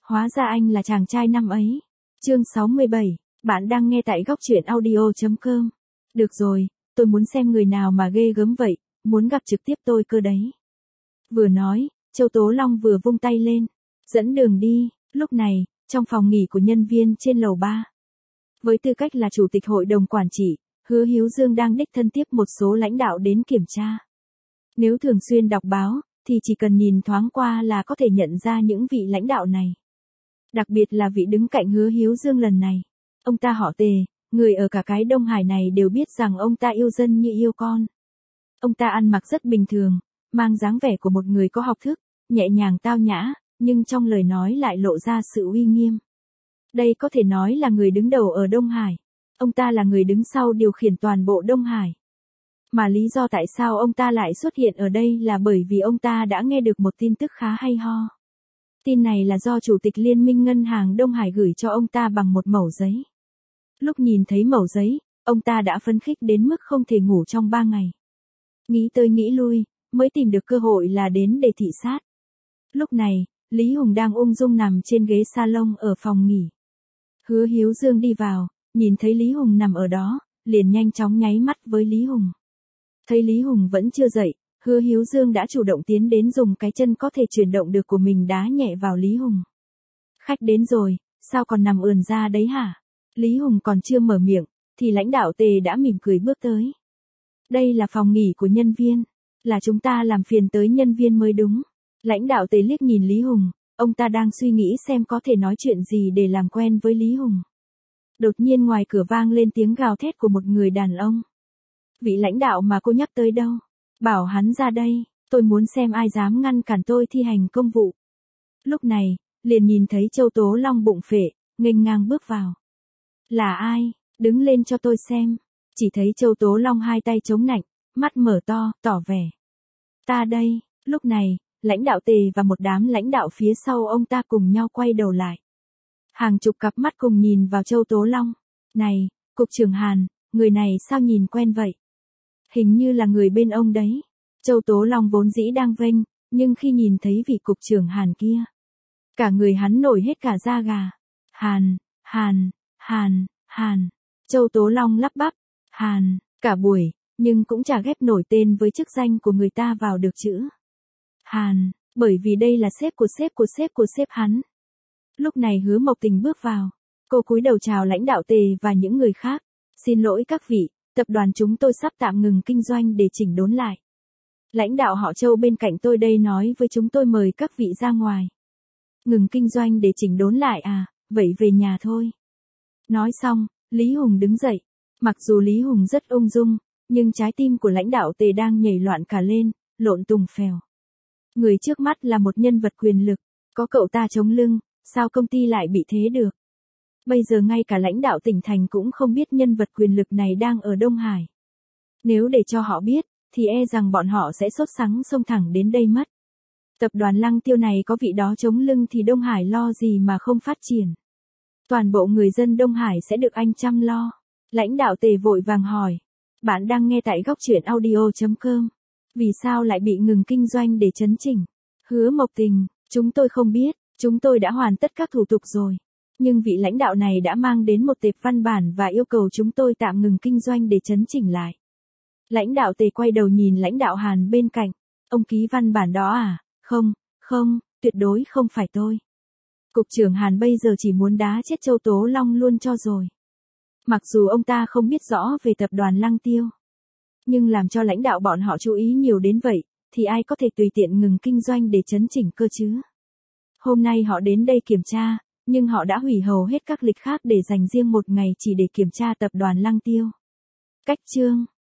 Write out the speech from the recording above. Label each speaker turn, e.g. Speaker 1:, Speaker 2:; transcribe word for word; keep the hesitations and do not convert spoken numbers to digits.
Speaker 1: Hóa ra anh là chàng trai năm ấy. Chương sáu mươi bảy, bạn đang nghe tại góc truyện audio chấm com. Được rồi, tôi muốn xem người nào mà ghê gớm vậy, muốn gặp trực tiếp tôi cơ đấy. Vừa nói, Châu Tố Long vừa vung tay lên, dẫn đường đi. Lúc này, trong phòng nghỉ của nhân viên trên lầu ba. Với tư cách là chủ tịch hội đồng quản trị, Hứa Hiếu Dương đang đích thân tiếp một số lãnh đạo đến kiểm tra. Nếu thường xuyên đọc báo, thì chỉ cần nhìn thoáng qua là có thể nhận ra những vị lãnh đạo này. Đặc biệt là vị đứng cạnh Hứa Hiếu Dương lần này. Ông ta họ Tề, người ở cả cái Đông Hải này đều biết rằng ông ta yêu dân như yêu con. Ông ta ăn mặc rất bình thường, mang dáng vẻ của một người có học thức, nhẹ nhàng tao nhã, nhưng trong lời nói lại lộ ra sự uy nghiêm. Đây có thể nói là người đứng đầu ở Đông Hải. Ông ta là người đứng sau điều khiển toàn bộ Đông Hải. Mà lý do tại sao ông ta lại xuất hiện ở đây là bởi vì ông ta đã nghe được một tin tức khá hay ho. Tin này là do Chủ tịch Liên minh Ngân hàng Đông Hải gửi cho ông ta bằng một mẩu giấy. Lúc nhìn thấy mẩu giấy, ông ta đã phấn khích đến mức không thể ngủ trong ba ngày. Nghĩ tới nghĩ lui, mới tìm được cơ hội là đến để thị sát. Lúc này, Lý Hùng đang ung dung nằm trên ghế salon ở phòng nghỉ. Hứa Hiếu Dương đi vào, nhìn thấy Lý Hùng nằm ở đó, liền nhanh chóng nháy mắt với Lý Hùng. Thấy Lý Hùng vẫn chưa dậy, Hứa Hiếu Dương đã chủ động tiến đến dùng cái chân có thể chuyển động được của mình đá nhẹ vào Lý Hùng. Khách đến rồi, sao còn nằm ườn ra đấy hả? Lý Hùng còn chưa mở miệng, thì lãnh đạo Tề đã mỉm cười bước tới. Đây là phòng nghỉ của nhân viên, là chúng ta làm phiền tới nhân viên mới đúng. Lãnh đạo Tề liếc nhìn Lý Hùng, ông ta đang suy nghĩ xem có thể nói chuyện gì để làm quen với Lý Hùng. Đột nhiên ngoài cửa vang lên tiếng gào thét của một người đàn ông. Vị lãnh đạo mà cô nhắc tới đâu? Bảo hắn ra đây, tôi muốn xem ai dám ngăn cản tôi thi hành công vụ. Lúc này, liền nhìn thấy Châu Tố Long bụng phệ, nghênh ngang bước vào. Là ai? Đứng lên cho tôi xem. Chỉ thấy Châu Tố Long hai tay chống nạnh, mắt mở to, tỏ vẻ. Ta đây. Lúc này, lãnh đạo Tề và một đám lãnh đạo phía sau ông ta cùng nhau quay đầu lại. Hàng chục cặp mắt cùng nhìn vào Châu Tố Long. Này, Cục trưởng Hàn, người này sao nhìn quen vậy? Hình như là người bên ông đấy. Châu Tố Long vốn dĩ đang vênh, nhưng khi nhìn thấy vị cục trưởng Hàn kia, cả người hắn nổi hết cả da gà. Hàn, Hàn, Hàn, Hàn. Châu Tố Long lắp bắp. Hàn, cả buổi, nhưng cũng chả ghép nổi tên với chức danh của người ta vào được chữ Hàn, bởi vì đây là sếp của sếp của sếp của sếp hắn. Lúc này Hứa Mộc Tình bước vào. Cô cúi đầu chào lãnh đạo Tề và những người khác. Xin lỗi các vị, tập đoàn chúng tôi sắp tạm ngừng kinh doanh để chỉnh đốn lại. Lãnh đạo họ Châu bên cạnh tôi đây nói với chúng tôi mời các vị ra ngoài. Ngừng kinh doanh để chỉnh đốn lại à, vậy về nhà thôi. Nói xong, Lý Hùng đứng dậy. Mặc dù Lý Hùng rất ung dung, nhưng trái tim của lãnh đạo Tề đang nhảy loạn cả lên, lộn tùng phèo. Người trước mắt là một nhân vật quyền lực, có cậu ta chống lưng, sao công ty lại bị thế được? Bây giờ ngay cả lãnh đạo tỉnh thành cũng không biết nhân vật quyền lực này đang ở Đông Hải. Nếu để cho họ biết, thì e rằng bọn họ sẽ sốt sắng xông thẳng đến đây mất. Tập đoàn Lăng Tiêu này có vị đó chống lưng thì Đông Hải lo gì mà không phát triển. Toàn bộ người dân Đông Hải sẽ được anh chăm lo. Lãnh đạo Tề vội vàng hỏi. Bạn đang nghe tại góc truyện audio chấm com. Vì sao lại bị ngừng kinh doanh để chấn chỉnh? Hứa Mộc Tình, chúng tôi không biết, chúng tôi đã hoàn tất các thủ tục rồi. Nhưng vị lãnh đạo này đã mang đến một tệp văn bản và yêu cầu chúng tôi tạm ngừng kinh doanh để chấn chỉnh lại. Lãnh đạo Tề quay đầu nhìn lãnh đạo Hàn bên cạnh. Ông ký văn bản đó à? Không, không, tuyệt đối không phải tôi. Cục trưởng Hàn bây giờ chỉ muốn đá chết Châu Tố Long luôn cho rồi. Mặc dù ông ta không biết rõ về tập đoàn Lăng Tiêu, nhưng làm cho lãnh đạo bọn họ chú ý nhiều đến vậy, thì ai có thể tùy tiện ngừng kinh doanh để chấn chỉnh cơ chứ? Hôm nay họ đến đây kiểm tra, nhưng họ đã hủy hầu hết các lịch khác để dành riêng một ngày chỉ để kiểm tra tập đoàn Lăng Tiêu. Cách chương